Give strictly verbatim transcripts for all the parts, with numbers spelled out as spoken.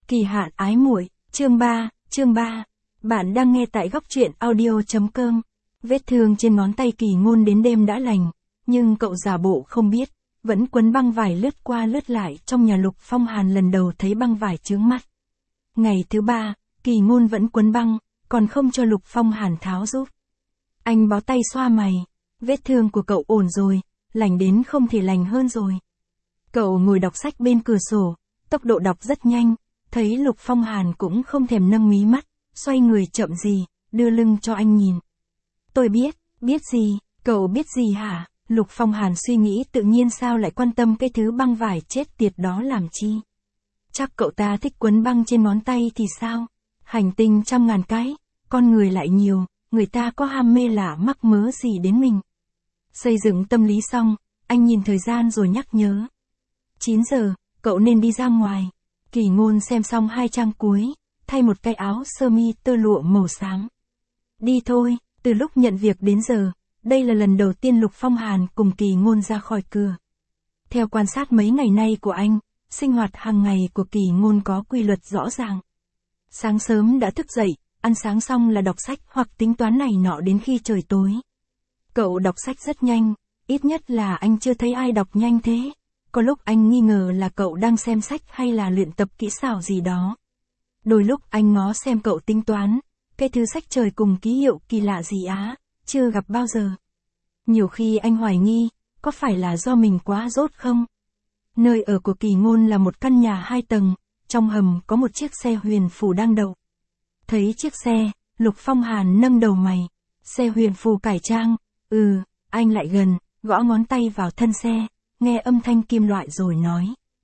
Kỳ hạn ái muội, chương ba, chương ba. Bạn đang nghe tại góc truyện audio chấm com. Vết thương trên ngón tay Kỳ Ngôn đến đêm đã lành, nhưng cậu giả bộ không biết, vẫn quấn băng vải lướt qua lướt lại trong nhà Lục Phong Hàn lần đầu thấy băng vải chướng mắt. Ngày thứ ba, Kỳ Ngôn vẫn quấn băng, còn không cho Lục Phong Hàn tháo giúp. Anh bó tay xoa mày, vết thương của cậu ổn rồi, lành đến không thể lành hơn rồi. Cậu ngồi đọc sách bên cửa sổ, tốc độ đọc rất nhanh, thấy Lục Phong Hàn cũng không thèm nâng mí mắt, xoay người chậm gì, đưa lưng cho anh nhìn. Tôi biết, biết gì, cậu biết gì hả? Lục Phong Hàn suy nghĩ tự nhiên sao lại quan tâm cái thứ băng vải chết tiệt đó làm chi. Chắc cậu ta thích quấn băng trên ngón tay thì sao? Hành tinh trăm ngàn cái, con người lại nhiều, người ta có ham mê lạ mắc mớ gì đến mình. Xây dựng tâm lý xong, anh nhìn thời gian rồi nhắc nhớ. chín giờ, cậu nên đi ra ngoài. Kỳ Ngôn xem xong hai trang cuối, thay một cái áo sơ mi tơ lụa màu xám. Đi thôi, từ lúc nhận việc đến giờ, đây là lần đầu tiên Lục Phong Hàn cùng Kỳ Ngôn ra khỏi cửa. Theo quan sát mấy ngày nay của anh, sinh hoạt hàng ngày của Kỳ Ngôn có quy luật rõ ràng. Sáng sớm đã thức dậy, ăn sáng xong là đọc sách hoặc tính toán này nọ đến khi trời tối. Cậu đọc sách rất nhanh, ít nhất là anh chưa thấy ai đọc nhanh thế. Có lúc anh nghi ngờ là cậu đang xem sách hay là luyện tập kỹ xảo gì đó. Đôi lúc anh ngó xem cậu tính toán, cái thứ sách trời cùng ký hiệu kỳ lạ gì á, chưa gặp bao giờ. Nhiều khi anh hoài nghi, có phải là do mình quá dốt không? Nơi ở của Kỳ Ngôn là một căn nhà hai tầng, trong hầm có một chiếc xe huyền phù đang đậu. Thấy chiếc xe, Lục Phong Hàn nâng đầu mày. Xe huyền phù cải trang, ừ, anh lại gần, gõ ngón tay vào thân xe, nghe âm thanh kim loại rồi nói.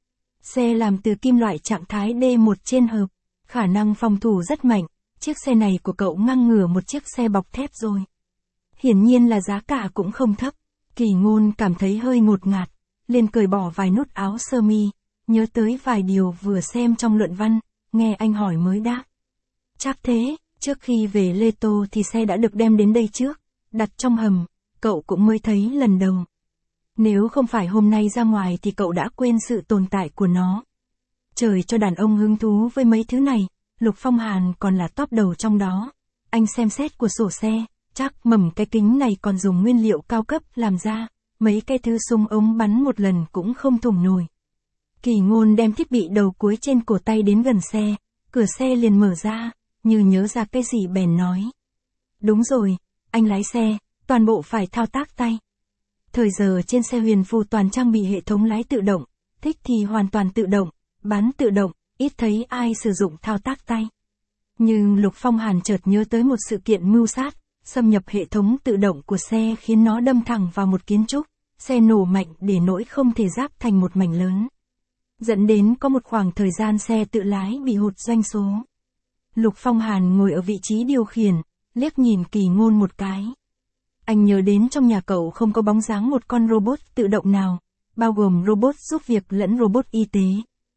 Xe làm từ kim loại trạng thái D một trên hợp, khả năng phòng thủ rất mạnh, chiếc xe này của cậu ngang ngửa một chiếc xe bọc thép rồi. Hiển nhiên là giá cả cũng không thấp. Kỳ Ngôn cảm thấy hơi ngột ngạt, liền cởi bỏ vài nút áo sơ mi, nhớ tới vài điều vừa xem trong luận văn, nghe anh hỏi mới đáp. Chắc thế, trước khi về Lê Tô thì xe đã được đem đến đây trước, đặt trong hầm, cậu cũng mới thấy lần đầu. Nếu không phải hôm nay ra ngoài thì cậu đã quên sự tồn tại của nó. Trời cho đàn ông hứng thú với mấy thứ này, Lục Phong Hàn còn là top đầu trong đó. Anh xem xét của sổ xe, chắc mầm cái kính này còn dùng nguyên liệu cao cấp làm ra, mấy cái thứ súng ống bắn một lần cũng không thủng nổi. Kỳ Ngôn đem thiết bị đầu cuối trên cổ tay đến gần xe, cửa xe liền mở ra, như nhớ ra cái gì bèn nói. Đúng rồi, anh lái xe, toàn bộ phải thao tác tay. Thời giờ trên xe huyền phù toàn trang bị hệ thống lái tự động, thích thì hoàn toàn tự động, bán tự động, ít thấy ai sử dụng thao tác tay. Nhưng Lục Phong Hàn chợt nhớ tới một sự kiện mưu sát, xâm nhập hệ thống tự động của xe khiến nó đâm thẳng vào một kiến trúc, xe nổ mạnh để nỗi không thể ráp thành một mảnh lớn. Dẫn đến có một khoảng thời gian xe tự lái bị hụt doanh số. Lục Phong Hàn ngồi ở vị trí điều khiển, liếc nhìn Kỳ Ngôn một cái. Anh nhớ đến trong nhà cậu không có bóng dáng một con robot tự động nào, bao gồm robot giúp việc lẫn robot y tế.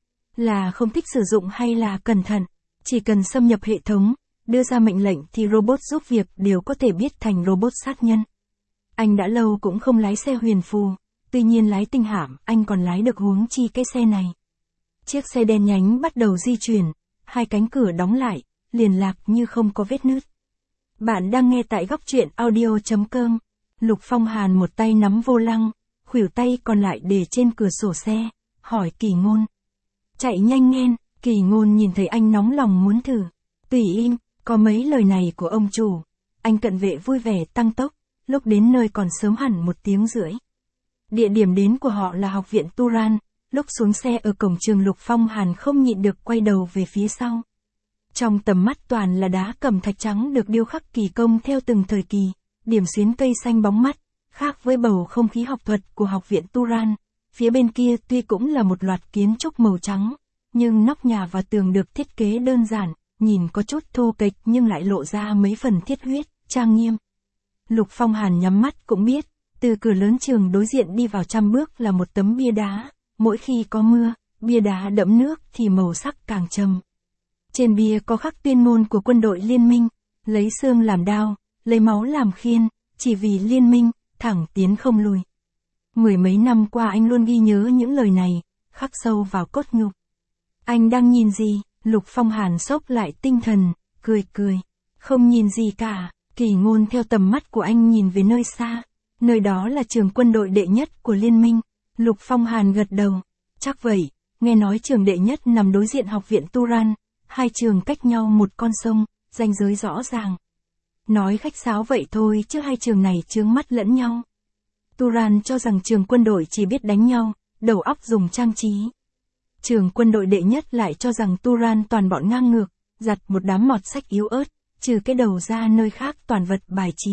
Là không thích sử dụng hay là cẩn thận, chỉ cần xâm nhập hệ thống, đưa ra mệnh lệnh thì robot giúp việc đều có thể biến thành robot sát nhân. Anh đã lâu cũng không lái xe huyền phù, tuy nhiên lái tinh hạm anh còn lái được huống chi cái xe này. Chiếc xe đen nhánh bắt đầu di chuyển, hai cánh cửa đóng lại, liền lạc như không có vết nứt. Bạn đang nghe tại góc truyện audio chấm com. Lục Phong Hàn một tay nắm vô lăng, khuỷu tay còn lại để trên cửa sổ xe, hỏi Kỳ Ngôn. Chạy nhanh nghe. Kỳ Ngôn nhìn thấy anh nóng lòng muốn thử. Tùy im, có mấy lời này của ông chủ. Anh cận vệ vui vẻ tăng tốc, lúc đến nơi còn sớm hẳn một tiếng rưỡi. Địa điểm đến của họ là học viện Turan, lúc xuống xe ở cổng trường Lục Phong Hàn không nhịn được quay đầu về phía sau. Trong tầm mắt toàn là đá cẩm thạch trắng được điêu khắc kỳ công theo từng thời kỳ, điểm xuyến cây xanh bóng mắt, khác với bầu không khí học thuật của học viện Turan. Phía bên kia tuy cũng là một loạt kiến trúc màu trắng, nhưng nóc nhà và tường được thiết kế đơn giản, nhìn có chút thô kệch nhưng lại lộ ra mấy phần thiết huyết, trang nghiêm. Lục Phong Hàn nhắm mắt cũng biết, từ cửa lớn trường đối diện đi vào trăm bước là một tấm bia đá, mỗi khi có mưa, bia đá đẫm nước thì màu sắc càng trầm. Trên bia có khắc tuyên ngôn của quân đội liên minh, lấy xương làm đao, lấy máu làm khiên, chỉ vì liên minh, thẳng tiến không lùi. Mười mấy năm qua anh luôn ghi nhớ những lời này, khắc sâu vào cốt nhục. Anh đang nhìn gì? Lục Phong Hàn sốc lại tinh thần, cười cười. Không nhìn gì cả, Kỳ Ngôn theo tầm mắt của anh nhìn về nơi xa. Nơi đó là trường quân đội đệ nhất của liên minh. Lục Phong Hàn gật đầu. Chắc vậy, nghe nói trường đệ nhất nằm đối diện học viện Turan. Hai trường cách nhau một con sông, ranh giới rõ ràng. Nói khách sáo vậy thôi chứ hai trường này chướng mắt lẫn nhau. Turan cho rằng trường quân đội chỉ biết đánh nhau, đầu óc dùng trang trí. Trường quân đội đệ nhất lại cho rằng Turan toàn bọn ngang ngược, giặt một đám mọt sách yếu ớt, trừ cái đầu ra nơi khác toàn vật bài trí.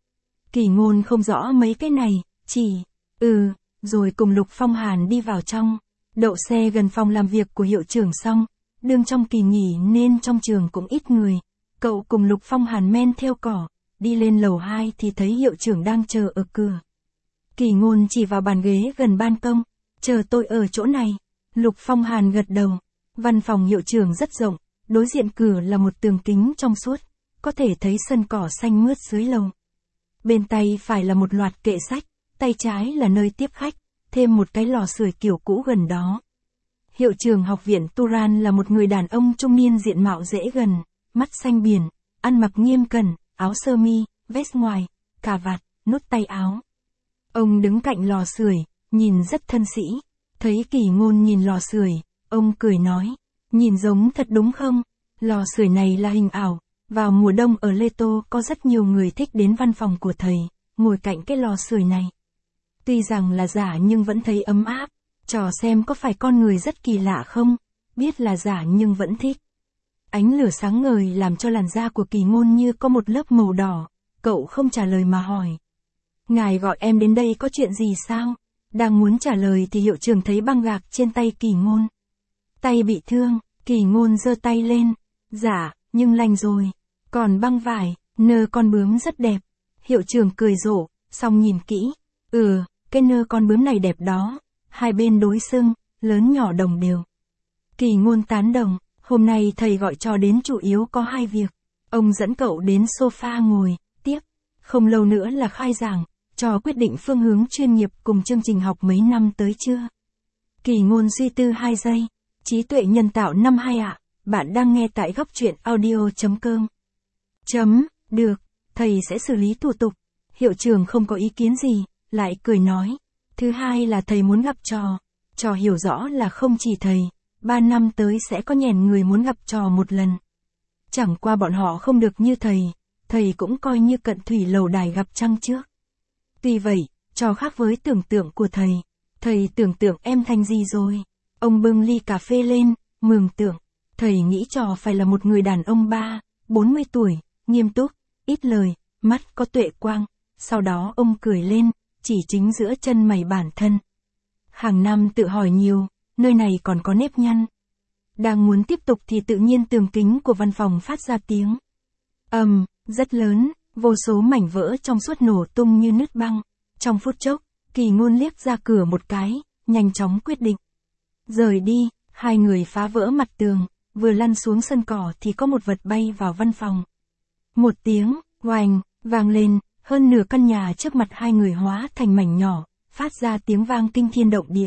Kỳ Ngôn không rõ mấy cái này, chỉ, ừ, rồi cùng Lục Phong Hàn đi vào trong, đậu xe gần phòng làm việc của hiệu trưởng xong, đương trong kỳ nghỉ nên trong trường cũng ít người. Cậu cùng Lục Phong Hàn men theo cỏ, đi lên lầu hai thì thấy hiệu trưởng đang chờ ở cửa. Kỳ Ngôn chỉ vào bàn ghế gần ban công, chờ tôi ở chỗ này. Lục Phong Hàn gật đầu. Văn phòng hiệu trưởng rất rộng, đối diện cửa là một tường kính trong suốt, có thể thấy sân cỏ xanh mướt dưới lầu. Bên tay phải là một loạt kệ sách, tay trái là nơi tiếp khách, thêm một cái lò sưởi kiểu cũ gần đó. Hiệu trưởng học viện Turan là một người đàn ông trung niên diện mạo dễ gần, mắt xanh biển, ăn mặc nghiêm cẩn, áo sơ mi, vest ngoài, cà vạt, nút tay áo. Ông đứng cạnh lò sưởi, nhìn rất thân sĩ. Thấy Kỳ Ngôn nhìn lò sưởi, ông cười nói, nhìn giống thật đúng không? Lò sưởi này là hình ảo. Vào mùa đông ở Leto có rất nhiều người thích đến văn phòng của thầy, ngồi cạnh cái lò sưởi này. Tuy rằng là giả nhưng vẫn thấy ấm áp. Trò xem có phải con người rất kỳ lạ không? Biết là giả nhưng vẫn thích. Ánh lửa sáng ngời làm cho làn da của Kỳ Ngôn như có một lớp màu đỏ. Cậu không trả lời mà hỏi. Ngài gọi em đến đây có chuyện gì sao? Đang muốn trả lời thì hiệu trưởng thấy băng gạc trên tay Kỳ Ngôn. Tay bị thương, Kỳ Ngôn giơ tay lên. Dạ, nhưng lành rồi. Còn băng vải, nơ con bướm rất đẹp. Hiệu trưởng cười rộ, xong nhìn kỹ. Ừ, cái nơ con bướm này đẹp đó. Hai bên đối xưng, lớn nhỏ đồng đều. Kỳ Ngôn tán đồng, hôm nay thầy gọi trò đến chủ yếu có hai việc. Ông dẫn cậu đến sofa ngồi, tiếp. Không lâu nữa là khai giảng, trò quyết định phương hướng chuyên nghiệp cùng chương trình học mấy năm tới chưa? Kỳ Ngôn suy tư hai giây. Trí tuệ nhân tạo năm hai ạ, bạn đang nghe tại góc truyện audio chấm com. Chấm, được, thầy sẽ xử lý thủ tục. Hiệu trưởng không có ý kiến gì, lại cười nói. Thứ hai là thầy muốn gặp trò. Trò hiểu rõ là không chỉ thầy, ba năm tới sẽ có nhèn người muốn gặp trò một lần. Chẳng qua bọn họ không được như thầy, thầy cũng coi như cận thủy lầu đài gặp trăng trước. Tuy vậy, trò khác với tưởng tượng của thầy. Thầy tưởng tượng em thành gì rồi? Ông bưng ly cà phê lên, mường tượng. Thầy nghĩ trò phải là một người đàn ông ba, bốn mươi tuổi, nghiêm túc, ít lời, mắt có tuệ quang. Sau đó ông cười lên, chỉ chính giữa chân mày bản thân. Hàng năm tự hỏi nhiều, nơi này còn có nếp nhăn. Đang muốn tiếp tục thì tự nhiên tường kính của văn phòng phát ra tiếng. Ầm, um, rất lớn, vô số mảnh vỡ trong suốt nổ tung như nứt băng. Trong phút chốc, Kỳ Ngôn liếc ra cửa một cái, nhanh chóng quyết định. Rời đi, hai người phá vỡ mặt tường, vừa lăn xuống sân cỏ thì có một vật bay vào văn phòng. Một tiếng, oành, vang lên, hơn nửa căn nhà trước mặt hai người hóa thành mảnh nhỏ, phát ra tiếng vang kinh thiên động địa.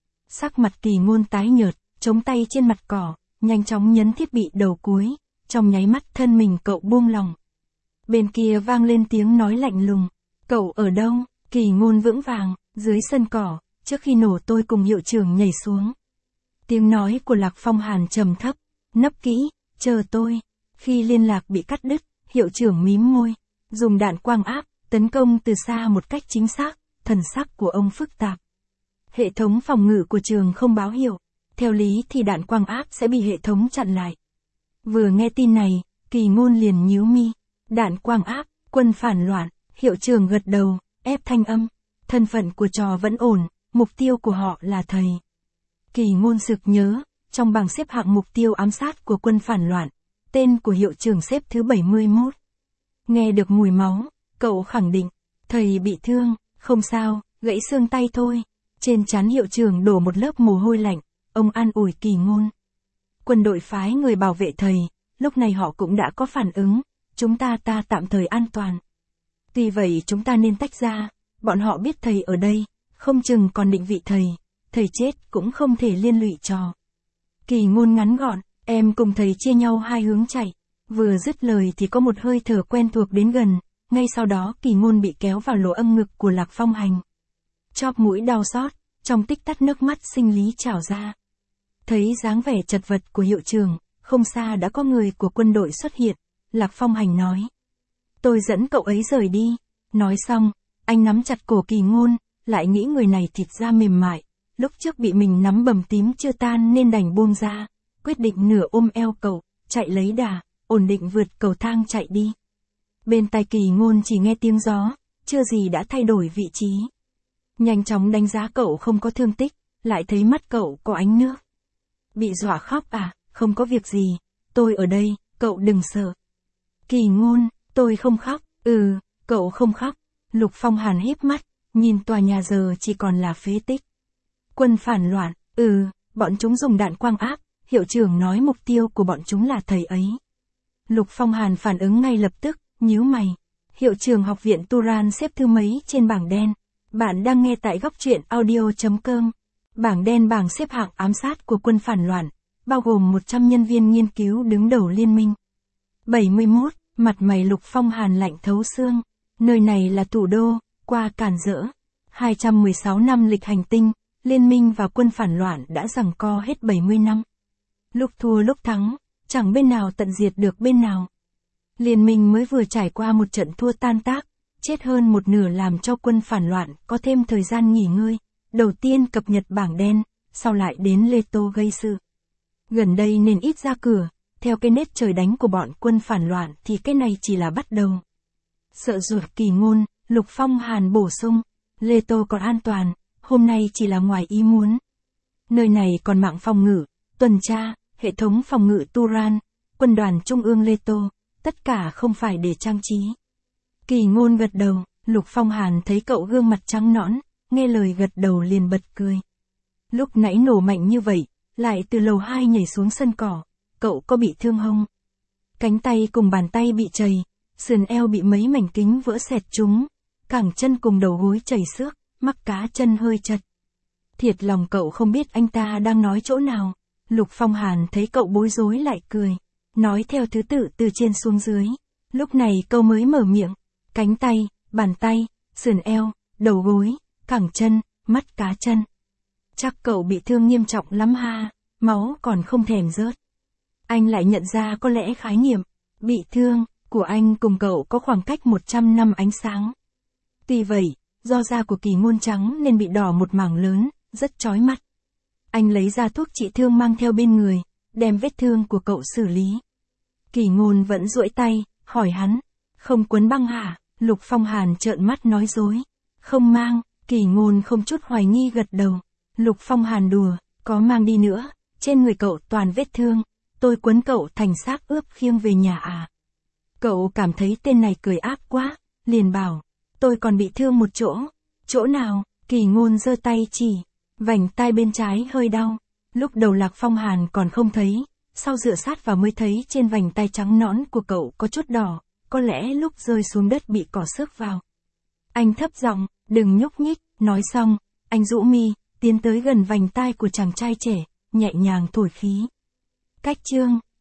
Sắc mặt Kỳ Ngôn tái nhợt, chống tay trên mặt cỏ, nhanh chóng nhấn thiết bị đầu cuối, trong nháy mắt thân mình cậu buông lỏng. Bên kia vang lên tiếng nói lạnh lùng, cậu ở đâu? Kỳ Ngôn vững vàng, dưới sân cỏ, trước khi nổ tôi cùng hiệu trưởng nhảy xuống. Tiếng nói của Lạc Phong Hàn trầm thấp, nấp kỹ, chờ tôi. Khi liên lạc bị cắt đứt, hiệu trưởng mím môi, dùng đạn quang áp, tấn công từ xa một cách chính xác, thần sắc của ông phức tạp. Hệ thống phòng ngự của trường không báo hiệu, theo lý thì đạn quang áp sẽ bị hệ thống chặn lại. Vừa nghe tin này, Kỳ Ngôn liền nhíu mi, đạn quang áp, quân phản loạn, hiệu trưởng gật đầu, ép thanh âm, thân phận của trò vẫn ổn, mục tiêu của họ là thầy. Kỳ Ngôn sực nhớ, trong bảng xếp hạng mục tiêu ám sát của quân phản loạn, tên của hiệu trưởng xếp thứ bảy mươi mốt. Nghe được mùi máu, cậu khẳng định, thầy bị thương, không sao, gãy xương tay thôi. Trên trán hiệu trưởng đổ một lớp mồ hôi lạnh, ông an ủi Kỳ Ngôn. Quân đội phái người bảo vệ thầy, lúc này họ cũng đã có phản ứng, chúng ta ta tạm thời an toàn. Tuy vậy chúng ta nên tách ra, bọn họ biết thầy ở đây, không chừng còn định vị thầy, thầy chết cũng không thể liên lụy trò. Kỳ Ngôn ngắn gọn, Em cùng thầy chia nhau hai hướng chạy. Vừa dứt lời thì có một hơi thở quen thuộc đến gần, ngay sau đó Kỳ Ngôn bị kéo vào lỗ âm ngực của Lạc Phong Hành. Chóp mũi đau xót, trong tích tắc nước mắt sinh lý trào ra. Thấy dáng vẻ chật vật của hiệu trưởng, không xa đã có người của quân đội xuất hiện, Lạc Phong Hành nói. Tôi dẫn cậu ấy rời đi. Nói xong, anh nắm chặt cổ Kỳ Ngôn, lại nghĩ người này thịt da mềm mại, lúc trước bị mình nắm bầm tím chưa tan nên đành buông ra, quyết định nửa ôm eo cậu, chạy lấy đà, ổn định vượt cầu thang chạy đi. Bên tai Kỳ Ngôn chỉ nghe tiếng gió, chưa gì đã thay đổi vị trí. Nhanh chóng đánh giá cậu không có thương tích, lại thấy mắt cậu có ánh nước. Bị dọa khóc à, không có việc gì, tôi ở đây, cậu đừng sợ. Kỳ Ngôn, tôi không khóc, ừ, cậu không khóc. Lục Phong Hàn híp mắt, nhìn tòa nhà giờ chỉ còn là phế tích. Quân phản loạn, ừ, bọn chúng dùng đạn quang áp, hiệu trưởng nói mục tiêu của bọn chúng là thầy ấy. Lục Phong Hàn phản ứng ngay lập tức, nhíu mày. Hiệu trưởng học viện Turan xếp thứ mấy trên bảng đen. Bạn đang nghe tại góc truyện audio chấm com. Bảng đen bảng xếp hạng ám sát của quân phản loạn, bao gồm một trăm nhân viên nghiên cứu đứng đầu liên minh. bảy mươi mốt, mặt mày Lục Phong Hàn lạnh thấu xương. Nơi này là thủ đô, qua cản rỡ. hai trăm mười sáu năm lịch hành tinh, liên minh và quân phản loạn đã giằng co hết bảy mươi năm. Lúc thua lúc thắng, chẳng bên nào tận diệt được bên nào. Liên minh mới vừa trải qua một trận thua tan tác, chết hơn một nửa làm cho quân phản loạn có thêm thời gian nghỉ ngơi. Đầu tiên cập nhật bảng đen, sau lại đến Leto gây sự. Gần đây nên ít ra cửa, theo cái nết trời đánh của bọn quân phản loạn thì cái này chỉ là bắt đầu. Sợ ruột Kỳ Ngôn, Lục Phong Hàn bổ sung, Leto còn an toàn, hôm nay chỉ là ngoài ý muốn. Nơi này còn mạng phòng ngự, tuần tra, hệ thống phòng ngự Turan, quân đoàn trung ương Leto, tất cả không phải để trang trí. Kỳ Ngôn gật đầu, Lục Phong Hàn thấy cậu gương mặt trắng nõn, nghe lời gật đầu liền bật cười. Lúc nãy nổ mạnh như vậy, lại từ lầu hai nhảy xuống sân cỏ, cậu có bị thương không? Cánh tay cùng bàn tay bị chày, sườn eo bị mấy mảnh kính vỡ xẹt trúng, cẳng chân cùng đầu gối chảy xước, mắc cá chân hơi chật. Thiệt lòng cậu không biết anh ta đang nói chỗ nào. Lục Phong Hàn thấy cậu bối rối lại cười, nói theo thứ tự từ trên xuống dưới. Lúc này cậu mới mở miệng, cánh tay, bàn tay, sườn eo, đầu gối, cẳng chân, mắt cá chân. Chắc cậu bị thương nghiêm trọng lắm ha, máu còn không thèm rớt. Anh lại nhận ra có lẽ khái niệm bị thương của anh cùng cậu có khoảng cách một trăm năm ánh sáng. Tuy vậy, do da của Kỳ Ngôn trắng nên bị đỏ một mảng lớn, rất chói mắt. Anh lấy ra thuốc trị thương mang theo bên người, đem vết thương của cậu xử lý. Kỳ Ngôn vẫn duỗi tay, hỏi hắn, không quấn băng hả? Lục Phong Hàn trợn mắt nói dối, không mang. Kỳ Ngôn không chút hoài nghi gật đầu. Lục Phong Hàn đùa, có mang đi nữa, trên người cậu toàn vết thương, tôi quấn cậu thành xác ướp khiêng về nhà à? Cậu cảm thấy tên này cười áp quá, liền bảo, tôi còn bị thương một chỗ. Chỗ nào? Kỳ Ngôn giơ tay chỉ, vành tai bên trái hơi đau. Lúc đầu Lạc Phong Hàn còn không thấy, sau dựa sát vào mới thấy trên vành tai trắng nõn của cậu có chút đỏ, có lẽ lúc rơi xuống đất bị cỏ xước vào. Anh thấp giọng, đừng nhúc nhích, nói xong, anh rũ mi, tiến tới gần vành tai của chàng trai trẻ, nhẹ nhàng thổi khí. Cách chương